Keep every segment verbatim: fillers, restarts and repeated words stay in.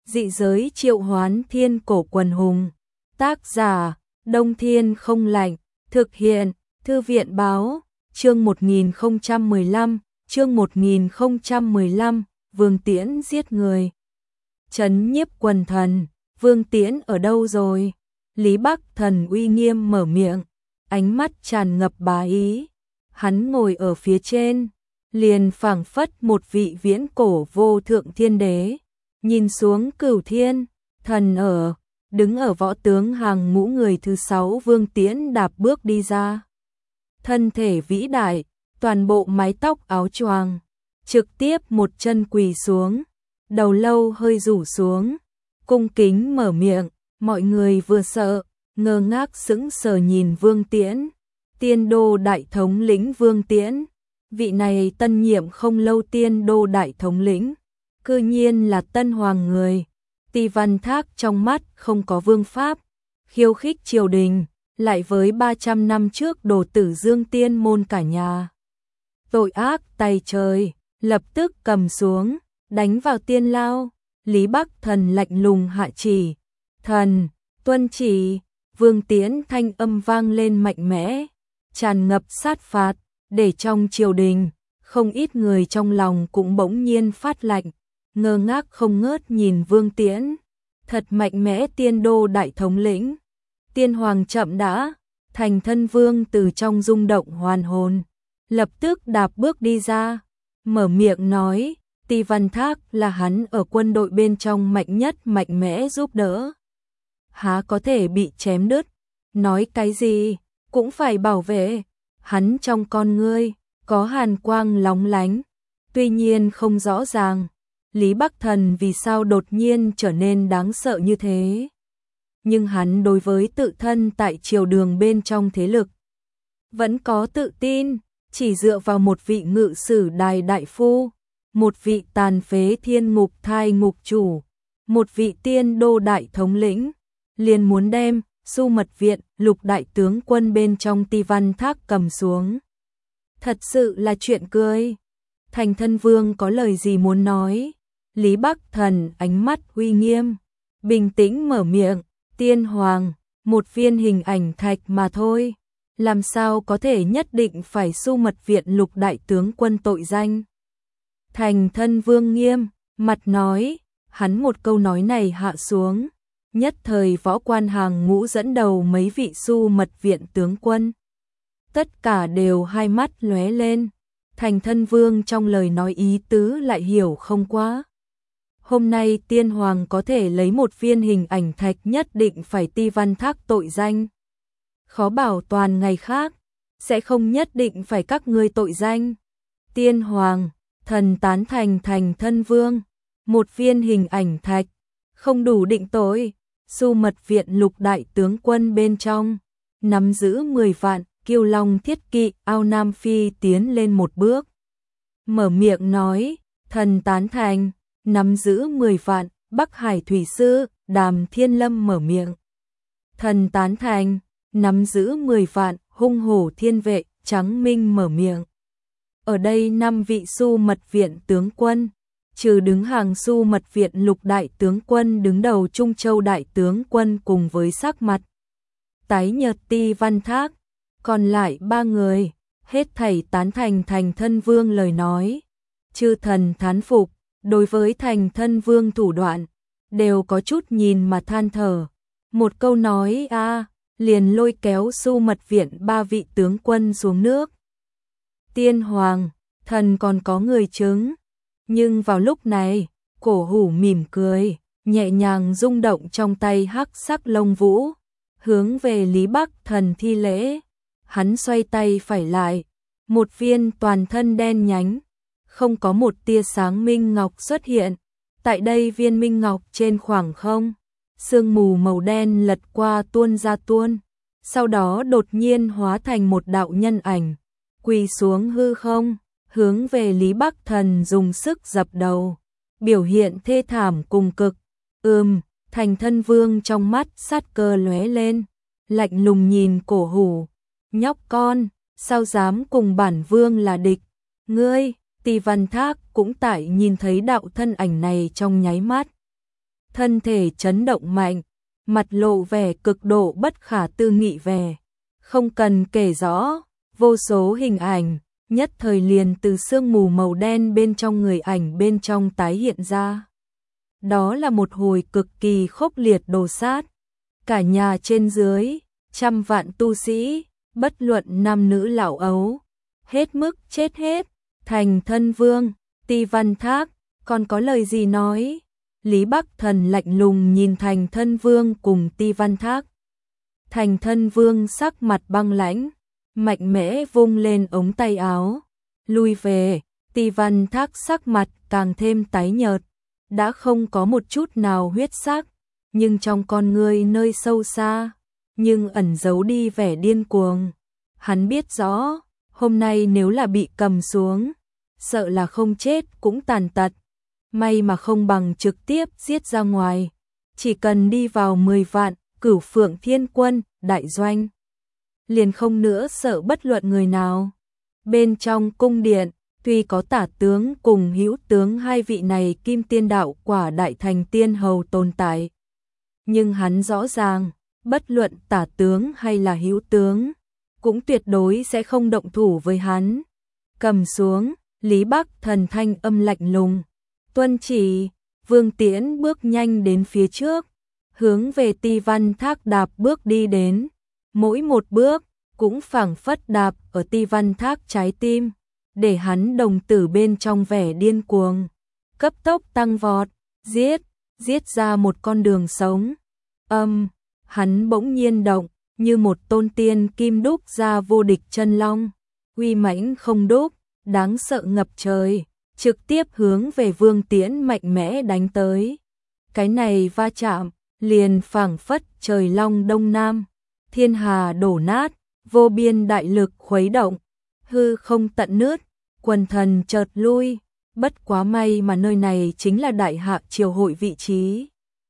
Dị giới triệu hoán thiên cổ quần hùng. Tác giả, Đông Thiên không lạnh. Thực hiện, Thư viện báo. Chương một nghìn không trăm mười lăm, chương một nghìn không trăm mười lăm, Vương Tiễn giết người. Trấn nhiếp quần thần, Vương Tiễn ở đâu rồi? Lý Bắc Thần uy nghiêm mở miệng, ánh mắt tràn ngập bá ý. Hắn ngồi ở phía trên, liền phảng phất một vị viễn cổ vô thượng thiên đế, nhìn xuống cửu thiên, thần ở, đứng ở võ tướng hàng ngũ người thứ sáu. Vương Tiễn đạp bước đi ra. Thân thể vĩ đại, toàn bộ mái tóc áo choàng, trực tiếp một chân quỳ xuống, đầu lâu hơi rủ xuống, cung kính mở miệng. Mọi người vừa sợ, ngơ ngác sững sờ nhìn Vương Tiễn. Tiên đô đại thống lĩnh Vương Tiễn, vị này tân nhiệm không lâu tiên đô đại thống lĩnh, cư nhiên là tân hoàng người. Ti Văn Thác trong mắt không có vương pháp, khiêu khích triều đình, lại với ba trăm năm trước đồ tử Dương Tiên môn cả nhà. Tội ác tày trời, lập tức cầm xuống, đánh vào tiên lao. Lý Bắc Thần lạnh lùng hạ chỉ. Thần, tuân chỉ. Vương Tiễn thanh âm vang lên mạnh mẽ, tràn ngập sát phạt, để trong triều đình, không ít người trong lòng cũng bỗng nhiên phát lạnh, ngơ ngác không ngớt nhìn Vương Tiễn. Thật mạnh mẽ tiên đô đại thống lĩnh. Tiên hoàng chậm đã. Thành Thân Vương từ trong rung động hoàn hồn, lập tức đạp bước đi ra, mở miệng nói, Ti Văn Thác là hắn ở quân đội bên trong mạnh nhất mạnh mẽ giúp đỡ, há có thể bị chém đứt. Nói cái gì cũng phải bảo vệ. Hắn trong con ngươi có hàn quang lóng lánh. Tuy nhiên không rõ ràng Lý Bắc Thần vì sao đột nhiên trở nên đáng sợ như thế, nhưng hắn đối với tự thân tại triều đường bên trong thế lực vẫn có tự tin. Chỉ dựa vào một vị ngự sử đài đại phu, một vị tàn phế thiên ngục thai ngục chủ, một vị tiên đô đại thống lĩnh, liền muốn đem Su Mật Viện lục đại tướng quân bên trong Ti Văn Thác cầm xuống. Thật sự là chuyện cười. Thành Thân Vương có lời gì muốn nói? Lý Bắc Thần ánh mắt uy nghiêm, bình tĩnh mở miệng, tiên hoàng, một viên hình ảnh thạch mà thôi, làm sao có thể nhất định phải Su Mật Viện lục đại tướng quân tội danh. Thành Thân Vương nghiêm mặt nói, hắn một câu nói này hạ xuống, nhất thời võ quan hàng ngũ dẫn đầu mấy vị Su Mật Viện tướng quân, tất cả đều hai mắt lóe lên. Thành Thân Vương trong lời nói ý tứ lại hiểu không quá. Hôm nay tiên hoàng có thể lấy một viên hình ảnh thạch nhất định phải Ti Văn Thác tội danh, khó bảo toàn ngày khác sẽ không nhất định phải các ngươi tội danh. Tiên hoàng, thần tán thành Thành Thân Vương, một viên hình ảnh thạch không đủ định tội. Su Mật Viện lục đại tướng quân bên trong nắm giữ mười vạn Kiêu Long thiết kỵ Ao Nam Phi tiến lên một bước, mở miệng nói, thần tán thành. Nắm giữ mười vạn Bắc Hải thủy sư Đàm Thiên Lâm mở miệng, thần tán thành. Nắm giữ mười vạn Hung Hổ Thiên Vệ Trắng Minh mở miệng. Ở đây năm vị Su Mật Viện tướng quân, trừ đứng hàng Su Mật Viện lục đại tướng quân đứng đầu Trung Châu đại tướng quân cùng với sắc mặt tái nhợt Ti Văn Thác, còn lại ba người hết thảy tán thành Thành Thân Vương lời nói. Chư thần thán phục, đối với Thành Thân Vương thủ đoạn đều có chút nhìn mà than thở. Một câu nói a liền lôi kéo Su Mật Viện ba vị tướng quân xuống nước. Tiên hoàng, thần còn có người chứng. Nhưng vào lúc này, Cổ Hủ mỉm cười, nhẹ nhàng rung động trong tay hắc sắc lông vũ, hướng về Lý Bắc Thần thi lễ. Hắn xoay tay phải lại, một viên toàn thân đen nhánh, không có một tia sáng minh ngọc xuất hiện. Tại đây viên minh ngọc trên khoảng không, sương mù màu đen lật qua tuôn ra tuôn, sau đó đột nhiên hóa thành một đạo nhân ảnh, quỳ xuống hư không, hướng về Lý Bắc Thần dùng sức dập đầu, biểu hiện thê thảm cùng cực. Ừm, Thành Thân Vương trong mắt sát cơ lóe lên, lạnh lùng nhìn Cổ Hủ, nhóc con, sao dám cùng bản vương là địch? Ngươi, Ti Văn Thác cũng tại nhìn thấy đạo thân ảnh này trong nháy mắt, thân thể chấn động mạnh, mặt lộ vẻ cực độ bất khả tư nghị vẻ. Không cần kể rõ, vô số hình ảnh, nhất thời liền từ sương mù màu đen bên trong người ảnh bên trong tái hiện ra. Đó là một hồi cực kỳ khốc liệt đồ sát. Cả nhà trên dưới, trăm vạn tu sĩ, bất luận nam nữ lão ấu, hết mức chết hết. Thành Thân Vương, Ti Văn Thác, còn có lời gì nói? Lý Bắc Thần lạnh lùng nhìn Thành Thân Vương cùng Ti Văn Thác. Thành Thân Vương sắc mặt băng lãnh, mạnh mẽ vung lên ống tay áo, lui về. Ti Văn Thác sắc mặt càng thêm tái nhợt, đã không có một chút nào huyết sắc, nhưng trong con ngươi nơi sâu xa, nhưng ẩn giấu đi vẻ điên cuồng. Hắn biết rõ, hôm nay nếu là bị cầm xuống, sợ là không chết cũng tàn tật. May mà không bằng trực tiếp giết ra ngoài, chỉ cần đi vào mười vạn Cửu Phượng Thiên Quân đại doanh, liền không nữa sợ bất luận người nào. Bên trong cung điện, tuy có Tả tướng cùng Hữu tướng hai vị này kim tiên đạo quả đại thành tiên hầu tồn tại, nhưng hắn rõ ràng, bất luận Tả tướng hay là Hữu tướng, cũng tuyệt đối sẽ không động thủ với hắn. Cầm xuống, Lý Bắc Thần thanh âm lạnh lùng, tuân chỉ. Vương Tiễn bước nhanh đến phía trước, hướng về Ti Văn Thác đạp bước đi đến, mỗi một bước cũng phảng phất đạp ở Ti Văn Thác trái tim, để hắn đồng tử bên trong vẻ điên cuồng cấp tốc tăng vọt, giết, giết ra một con đường sống. Âm, hắn bỗng nhiên động, như một tôn tiên kim đúc ra vô địch chân long, uy mãnh không đúc, đáng sợ ngập trời, trực tiếp hướng về Vương Tiễn mạnh mẽ đánh tới. Cái này va chạm, liền phảng phất trời long đông nam, thiên hà đổ nát, vô biên đại lực khuấy động, hư không tận nứt, quần thần chợt lui. Bất quá may mà nơi này chính là đại hạ triều hội vị trí,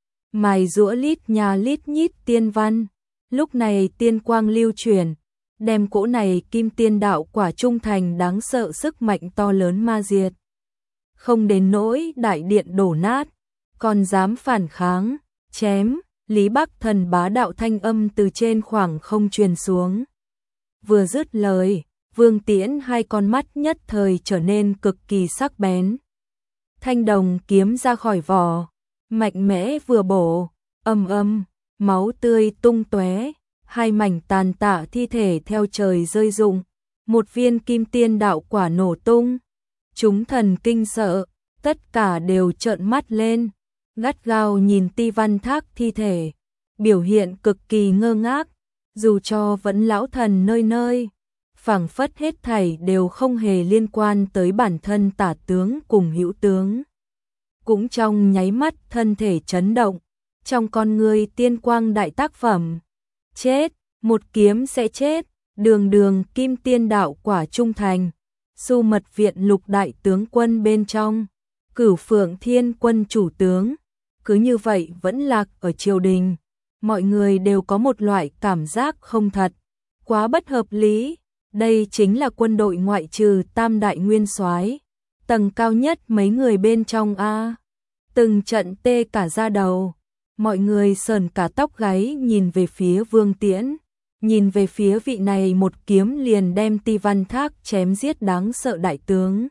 mài giũa lít nhà lít nhít tiên văn. Lúc này tiên quang lưu chuyển, đem cỗ này kim tiên đạo quả trung thành đáng sợ sức mạnh to lớn ma diệt. Không đến nỗi đại điện đổ nát, còn dám phản kháng, chém. Lý Bắc Thần bá đạo thanh âm từ trên khoảng không truyền xuống. Vừa dứt lời, Vương Tiễn hai con mắt nhất thời trở nên cực kỳ sắc bén. Thanh đồng kiếm ra khỏi vỏ, mạnh mẽ vừa bổ, âm âm, máu tươi tung tóe, hai mảnh tàn tạ thi thể theo trời rơi rụng, một viên kim tiên đạo quả nổ tung. Chúng thần kinh sợ, tất cả đều trợn mắt lên, gắt gao nhìn Ti Văn Thác thi thể, biểu hiện cực kỳ ngơ ngác, dù cho vẫn lão thần nơi nơi, phảng phất hết thảy đều không hề liên quan tới bản thân Tả tướng cùng Hữu tướng. Cũng trong nháy mắt thân thể chấn động, trong con người tiên quang đại tác phẩm. Chết, một kiếm sẽ chết, đường đường kim tiên đạo quả trung thành. Su Mật Viện lục đại tướng quân bên trong, Cửu Phượng Thiên Quân chủ tướng, cứ như vậy vẫn lạc ở triều đình. Mọi người đều có một loại cảm giác không thật, quá bất hợp lý. Đây chính là quân đội ngoại trừ tam đại nguyên soái, tầng cao nhất mấy người bên trong a. Từng trận tê cả da đầu, mọi người sờn cả tóc gáy nhìn về phía Vương Tiễn, nhìn về phía vị này một kiếm liền đem Ti Văn Thác chém giết đáng sợ đại tướng.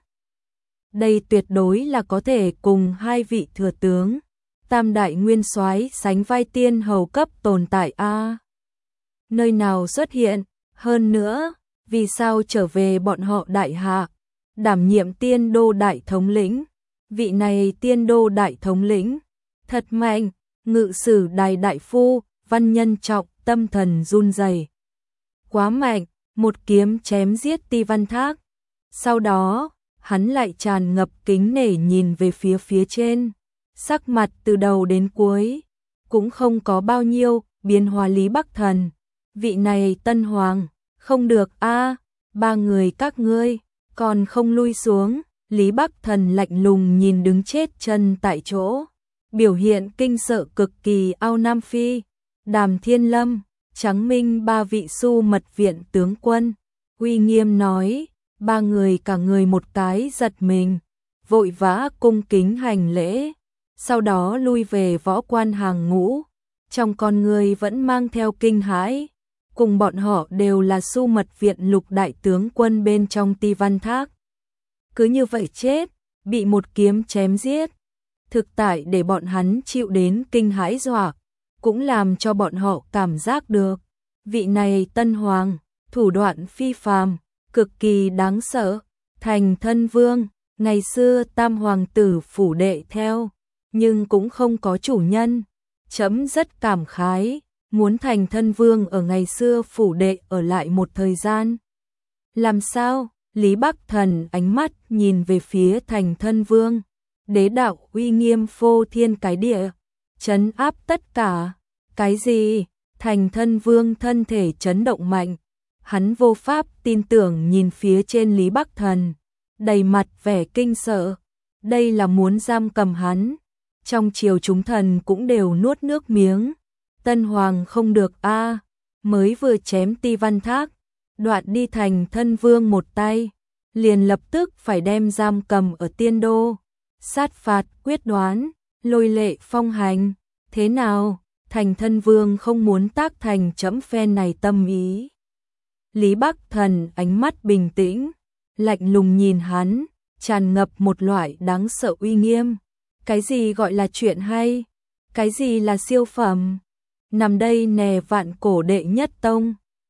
Đây tuyệt đối là có thể cùng hai vị thừa tướng, tam đại nguyên soái sánh vai tiên hầu cấp tồn tại a. Nơi nào xuất hiện, hơn nữa, vì sao trở về bọn họ đại hạ, đảm nhiệm tiên đô đại thống lĩnh. Vị này tiên đô đại thống lĩnh, thật mạnh, ngự sử đài đại phu, văn nhân trọng, tâm thần run rẩy. Quá mạnh, một kiếm chém giết Ti Văn Thác. Sau đó, hắn lại tràn ngập kính nể nhìn về phía phía trên, sắc mặt từ đầu đến cuối, cũng không có bao nhiêu biến hóa. Lý Bắc Thần, vị này tân hoàng, không được a, ba người các ngươi, còn không lui xuống. Lý Bắc Thần lạnh lùng nhìn đứng chết chân tại chỗ, biểu hiện kinh sợ cực kỳ. Ao Nam Phi, Đàm Thiên Lâm, Tráng Minh ba vị Su Mật Viện tướng quân, uy nghiêm nói, ba người cả người một cái giật mình, vội vã cung kính hành lễ. sau đó lui về võ quan hàng ngũ, trong con người vẫn mang theo kinh hãi, cùng bọn họ đều là Su Mật Viện lục đại tướng quân bên trong Ti Văn Thác. Cứ như vậy chết, bị một kiếm chém giết, thực tại để bọn hắn chịu đến kinh hãi dọa, cũng làm cho bọn họ cảm giác được, vị này tân hoàng, thủ đoạn phi phàm, cực kỳ đáng sợ, thành thân vương, ngày xưa tam hoàng tử phủ đệ theo, nhưng cũng không có chủ nhân, chấm rất cảm khái, muốn thành thân vương ở ngày xưa phủ đệ ở lại một thời gian. Làm sao? Lý Bắc Thần ánh mắt nhìn về phía thành thân vương, đế đạo uy nghiêm phô thiên cái địa, trấn áp tất cả. Cái gì? Thành thân vương thân thể chấn động mạnh, hắn vô pháp tin tưởng nhìn phía trên Lý Bắc Thần, đầy mặt vẻ kinh sợ, đây là muốn giam cầm hắn. Trong triều chúng thần cũng đều nuốt nước miếng, tân hoàng không được a, mới vừa chém Ti Văn Thác, đoạt đi thành thân vương một tay, liền lập tức phải đem giam cầm ở tiên đô, sát phạt quyết đoán, lôi lệ phong hành, thế nào, thành thân vương không muốn tác thành chấm phen này tâm ý. Lý Bắc Thần ánh mắt bình tĩnh, lạnh lùng nhìn hắn, tràn ngập một loại đáng sợ uy nghiêm. Cái gì gọi là chuyện hay? Cái gì là siêu phẩm? Nằm đây nè vạn cổ đệ nhất tông.